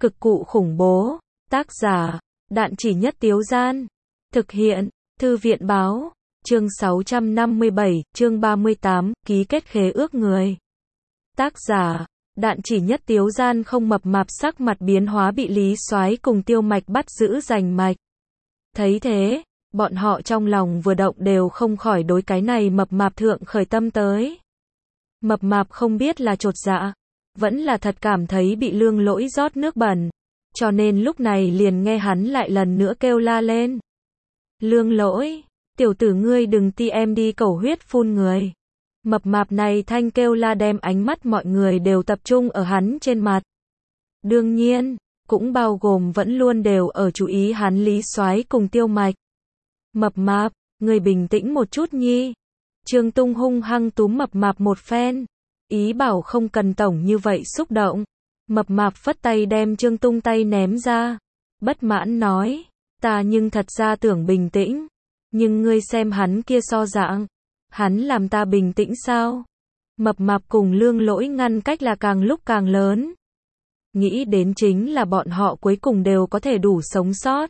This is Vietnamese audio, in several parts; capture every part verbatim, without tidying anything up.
Cực cụ khủng bố. Tác giả, Đạn Chỉ Nhất Tiếu Gian. Thực hiện, Thư viện Báo. Chương sáu trăm năm mươi bảy, chương ba mươi tám, ký kết khế ước người. Tác giả, Đạn Chỉ Nhất Tiếu Gian. Không mập mạp sắc mặt biến hóa bị Lý Soái cùng Tiêu Mạch bắt giữ giành mạch. Thấy thế, bọn họ trong lòng vừa động đều không khỏi đối cái này mập mạp thượng khởi tâm tới. Mập mạp không biết là chột dạ, vẫn là thật cảm thấy bị Lương Lỗi rót nước bẩn, cho nên lúc này liền nghe hắn lại lần nữa kêu la lên. Lương Lỗi, tiểu tử ngươi đừng ti em đi cầu huyết phun người. Mập mạp này thanh kêu la đem ánh mắt mọi người đều tập trung ở hắn trên mặt. Đương nhiên, cũng bao gồm vẫn luôn đều ở chú ý hắn Lý Soái cùng Tiêu Mạch. Mập mạp, người bình tĩnh một chút nhi. Trương Tung hung hăng túm mập mạp một phen, ý bảo không cần tổng như vậy xúc động. Mập mạp phất tay đem Trương Tung tay ném ra, bất mãn nói, ta nhưng thật ra tưởng bình tĩnh, nhưng ngươi xem hắn kia so dạng, hắn làm ta bình tĩnh sao? Mập mạp cùng Lương Lỗi ngăn cách là càng lúc càng lớn. Nghĩ đến chính là bọn họ cuối cùng đều có thể đủ sống sót.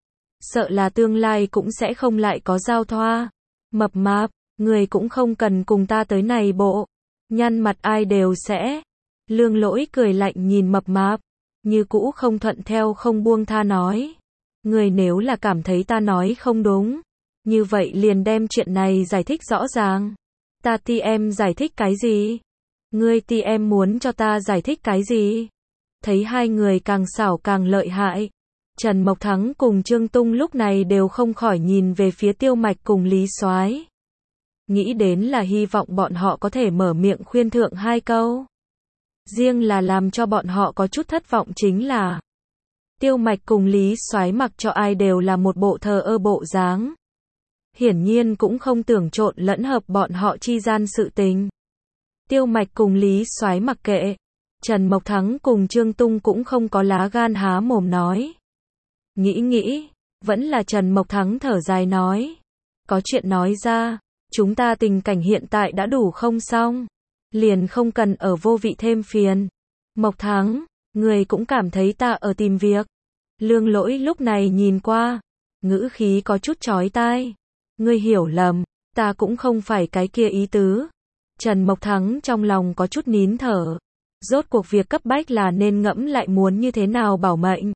Sợ là tương lai cũng sẽ không lại có giao thoa. Mập mạp, người cũng không cần cùng ta tới này bộ. Nhăn mặt ai đều sẽ. Lương Lỗi cười lạnh nhìn mập mạp, như cũ không thuận theo không buông tha nói. Người nếu là cảm thấy ta nói không đúng, như vậy liền đem chuyện này giải thích rõ ràng. Ta ti em giải thích cái gì? Ngươi ti em muốn cho ta giải thích cái gì? Thấy hai người càng xảo càng lợi hại, Trần Mộc Thắng cùng Trương Tung lúc này đều không khỏi nhìn về phía Tiêu Mạch cùng Lý Soái. Nghĩ đến là hy vọng bọn họ có thể mở miệng khuyên thượng hai câu. Riêng là làm cho bọn họ có chút thất vọng chính là Tiêu Mạch cùng Lý Soái mặc cho ai đều là một bộ thờ ơ bộ dáng. Hiển nhiên cũng không tưởng trộn lẫn hợp bọn họ chi gian sự tình. Tiêu Mạch cùng Lý Soái mặc kệ, Trần Mộc Thắng cùng Trương Tung cũng không có lá gan há mồm nói. Nghĩ nghĩ, vẫn là Trần Mộc Thắng thở dài nói. Có chuyện nói ra, chúng ta tình cảnh hiện tại đã đủ không xong, liền không cần ở vô vị thêm phiền. Mộc Thắng, người cũng cảm thấy ta ở tìm việc. Lương Lỗi lúc này nhìn qua, ngữ khí có chút chói tai. Ngươi hiểu lầm, ta cũng không phải cái kia ý tứ. Trần Mộc Thắng trong lòng có chút nín thở. Rốt cuộc việc cấp bách là nên ngẫm lại muốn như thế nào bảo mệnh,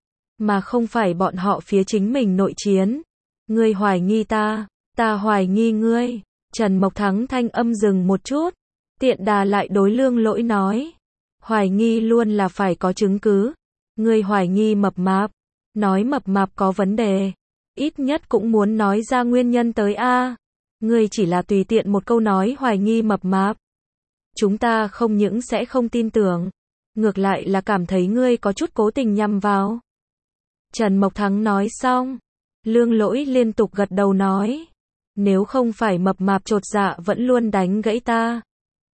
mà không phải bọn họ phía chính mình nội chiến. Ngươi hoài nghi ta, ta hoài nghi ngươi. Trần Mộc Thắng thanh âm dừng một chút, tiện đà lại đối Lương Lỗi nói. Hoài nghi luôn là phải có chứng cứ. Ngươi hoài nghi mập mạp, nói mập mạp có vấn đề, ít nhất cũng muốn nói ra nguyên nhân tới a. Ngươi chỉ là tùy tiện một câu nói hoài nghi mập mạp, chúng ta không những sẽ không tin tưởng, ngược lại là cảm thấy ngươi có chút cố tình nhằm vào. Trần Mộc Thắng nói xong, Lương Lỗi liên tục gật đầu nói, nếu không phải mập mạp chột dạ vẫn luôn đánh gãy ta,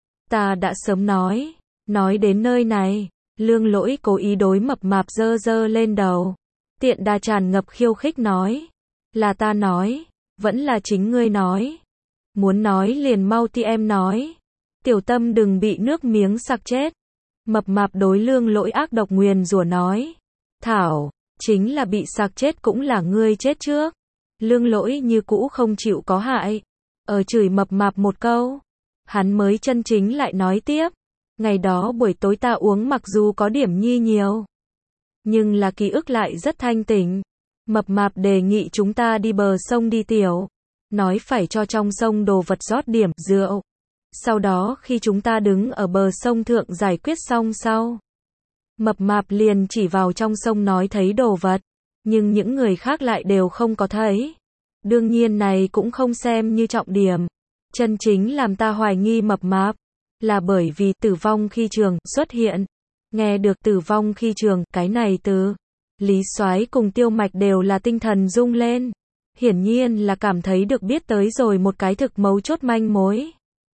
ta đã sớm nói. Nói đến nơi này, Lương Lỗi cố ý đối mập mạp dơ dơ lên đầu, tiện đà tràn ngập khiêu khích nói, là ta nói, vẫn là chính ngươi nói, muốn nói liền mau ti em nói, tiểu tâm đừng bị nước miếng sặc chết. Mập mạp đối Lương Lỗi ác độc nguyền rủa nói, thảo, chính là bị sặc chết cũng là ngươi chết trước. Lương Lỗi như cũ không chịu có hại, ở chửi mập mạp một câu, hắn mới chân chính lại nói tiếp, ngày đó buổi tối ta uống mặc dù có điểm nhi nhiều, nhưng là ký ức lại rất thanh tỉnh. Mập mạp đề nghị chúng ta đi bờ sông đi tiểu, nói phải cho trong sông đồ vật rót điểm rượu. Sau đó khi chúng ta đứng ở bờ sông thượng giải quyết xong sau, mập mạp liền chỉ vào trong sông nói thấy đồ vật, nhưng những người khác lại đều không có thấy. Đương nhiên này cũng không xem như trọng điểm. Chân chính làm ta hoài nghi mập mạp là bởi vì tử vong khi trường xuất hiện. Nghe được tử vong khi trường, cái này từ Lý Soái cùng Tiêu Mạch đều là tinh thần rung lên. Hiển nhiên là cảm thấy được biết tới rồi một cái thực mấu chốt manh mối.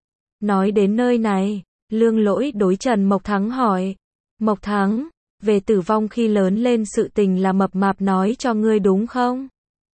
Nói đến nơi này, Lương Lỗi đối Trần Mộc Thắng hỏi, Mộc Thắng, về tử vong khi lớn lên sự tình là mập mạp nói cho ngươi đúng không?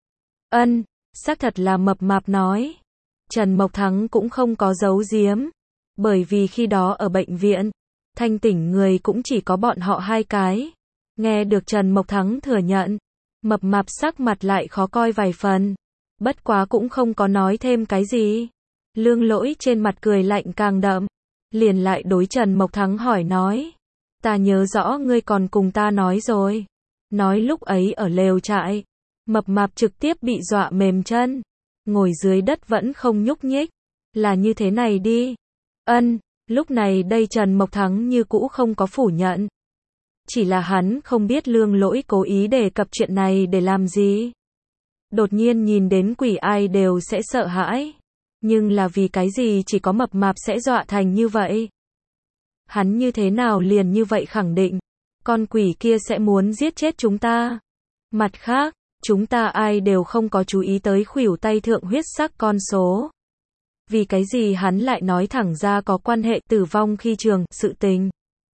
Ân, xác thật là mập mạp nói. Trần Mộc Thắng cũng không có giấu giếm, bởi vì khi đó ở bệnh viện, thanh tỉnh người cũng chỉ có bọn họ hai cái. Nghe được Trần Mộc Thắng thừa nhận, mập mạp sắc mặt lại khó coi vài phần. Bất quá cũng không có nói thêm cái gì. Lương Lỗi trên mặt cười lạnh càng đậm. Liền lại đối Trần Mộc Thắng hỏi nói. Ta nhớ rõ ngươi còn cùng ta nói rồi. Nói lúc ấy ở lều trại, mập mạp trực tiếp bị dọa mềm chân. Ngồi dưới đất vẫn không nhúc nhích. Là như thế này đi. Ân, lúc này đây Trần Mộc Thắng như cũ không có phủ nhận. Chỉ là hắn không biết Lương Lỗi cố ý đề cập chuyện này để làm gì. Đột nhiên nhìn đến quỷ ai đều sẽ sợ hãi. Nhưng là vì cái gì chỉ có mập mạp sẽ dọa thành như vậy? Hắn như thế nào liền như vậy khẳng định, con quỷ kia sẽ muốn giết chết chúng ta. Mặt khác, chúng ta ai đều không có chú ý tới khuỷu tay thượng huyết sắc con số. Vì cái gì hắn lại nói thẳng ra có quan hệ tử vong khi trường, sự tình.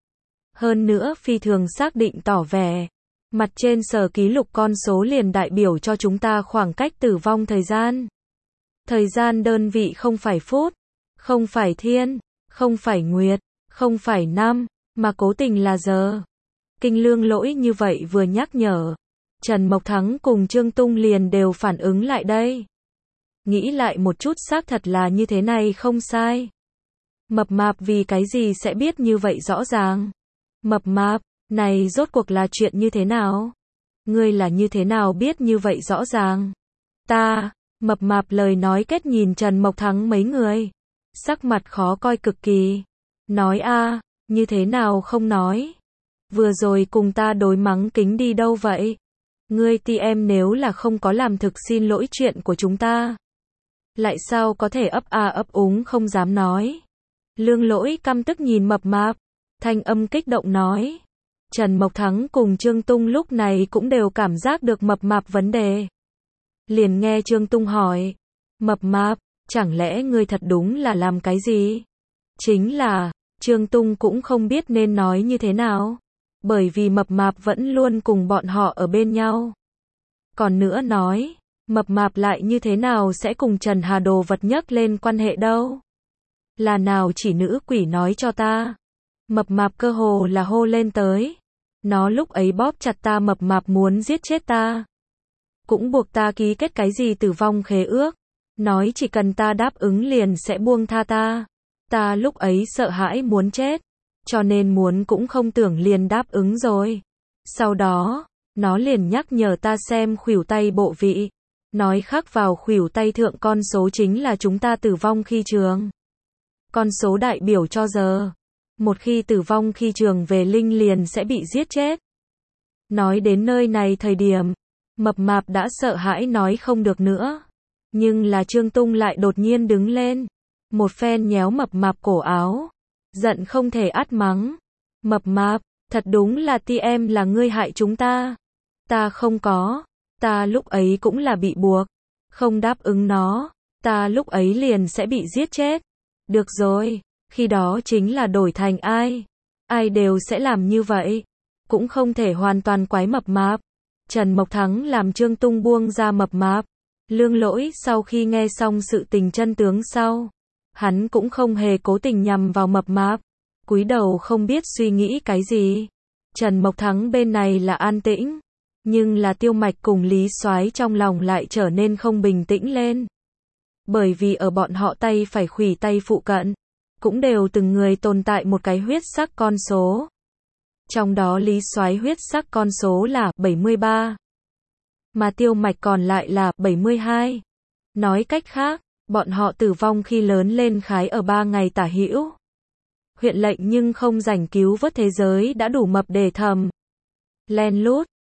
Hơn nữa phi thường xác định tỏ vẻ. Mặt trên sở ký lục con số liền đại biểu cho chúng ta khoảng cách tử vong thời gian. Thời gian đơn vị không phải phút, không phải thiên, không phải nguyệt, không phải năm, mà cố tình là giờ. Kinh Lương Lỗi như vậy vừa nhắc nhở. Trần Mộc Thắng cùng Trương Tung liền đều phản ứng lại đây. Nghĩ lại một chút xác thật là như thế này không sai. Mập mạp vì cái gì sẽ biết như vậy rõ ràng. Mập mạp, này rốt cuộc là chuyện như thế nào? Ngươi là như thế nào biết như vậy rõ ràng? Ta, mập mạp lời nói kết nhìn Trần Mộc Thắng mấy người. Sắc mặt khó coi cực kỳ. Nói a, như thế nào không nói? Vừa rồi cùng ta đối mắng kính đi đâu vậy? Ngươi ti em nếu là không có làm thực xin lỗi chuyện của chúng ta. Lại sao có thể ấp a ấp úng không dám nói? Lương Lỗi căm tức nhìn mập mạp. Thanh âm kích động nói. Trần Mộc Thắng cùng Trương Tung lúc này cũng đều cảm giác được mập mạp vấn đề. Liền nghe Trương Tung hỏi. Mập mạp, chẳng lẽ ngươi thật đúng là làm cái gì? Chính là, Trương Tung cũng không biết nên nói như thế nào. Bởi vì mập mạp vẫn luôn cùng bọn họ ở bên nhau. Còn nữa nói, mập mạp lại như thế nào sẽ cùng Trần Hà đồ vật nhắc lên quan hệ đâu? Là nào chỉ nữ quỷ nói cho ta? Mập mạp cơ hồ là hô lên tới. Nó lúc ấy bóp chặt ta mập mạp muốn giết chết ta. Cũng buộc ta ký kết cái gì tử vong khế ước. Nói chỉ cần ta đáp ứng liền sẽ buông tha ta. Ta lúc ấy sợ hãi muốn chết. Cho nên muốn cũng không tưởng liền đáp ứng rồi. Sau đó, nó liền nhắc nhở ta xem khuỷu tay bộ vị. Nói khắc vào khuỷu tay thượng con số chính là chúng ta tử vong khi trường. Con số đại biểu cho giờ. Một khi tử vong khi trường về linh liền sẽ bị giết chết. Nói đến nơi này thời điểm, mập mạp đã sợ hãi nói không được nữa. Nhưng là Trương Tung lại đột nhiên đứng lên. Một phen nhéo mập mạp cổ áo. Giận không thể át mắng. Mập mạp, thật đúng là ti em là ngươi hại chúng ta. Ta không có. Ta lúc ấy cũng là bị buộc. Không đáp ứng nó. Ta lúc ấy liền sẽ bị giết chết. Được rồi. Khi đó chính là đổi thành ai. Ai đều sẽ làm như vậy. Cũng không thể hoàn toàn quái mập mạp. Trần Mộc Thắng làm Trương Tung buông ra mập mạp. Lương Lỗi sau khi nghe xong sự tình chân tướng sau. Hắn cũng không hề cố tình nhằm vào mập mạp. Cúi đầu không biết suy nghĩ cái gì. Trần Mộc Thắng bên này là an tĩnh. Nhưng là Tiêu Mạch cùng Lý Soái trong lòng lại trở nên không bình tĩnh lên. Bởi vì ở bọn họ tay phải khuỷu tay phụ cận. Cũng đều từng người tồn tại một cái huyết sắc con số. Trong đó Lý Soái huyết sắc con số là bảy mươi ba. Mà Tiêu Mạch còn lại là bảy mươi hai. Nói cách khác, bọn họ tử vong khi lớn lên khái ở ba ngày tả hữu. Huyện lệnh nhưng không rảnh cứu vớt thế giới đã đủ mập để thầm. Len lút,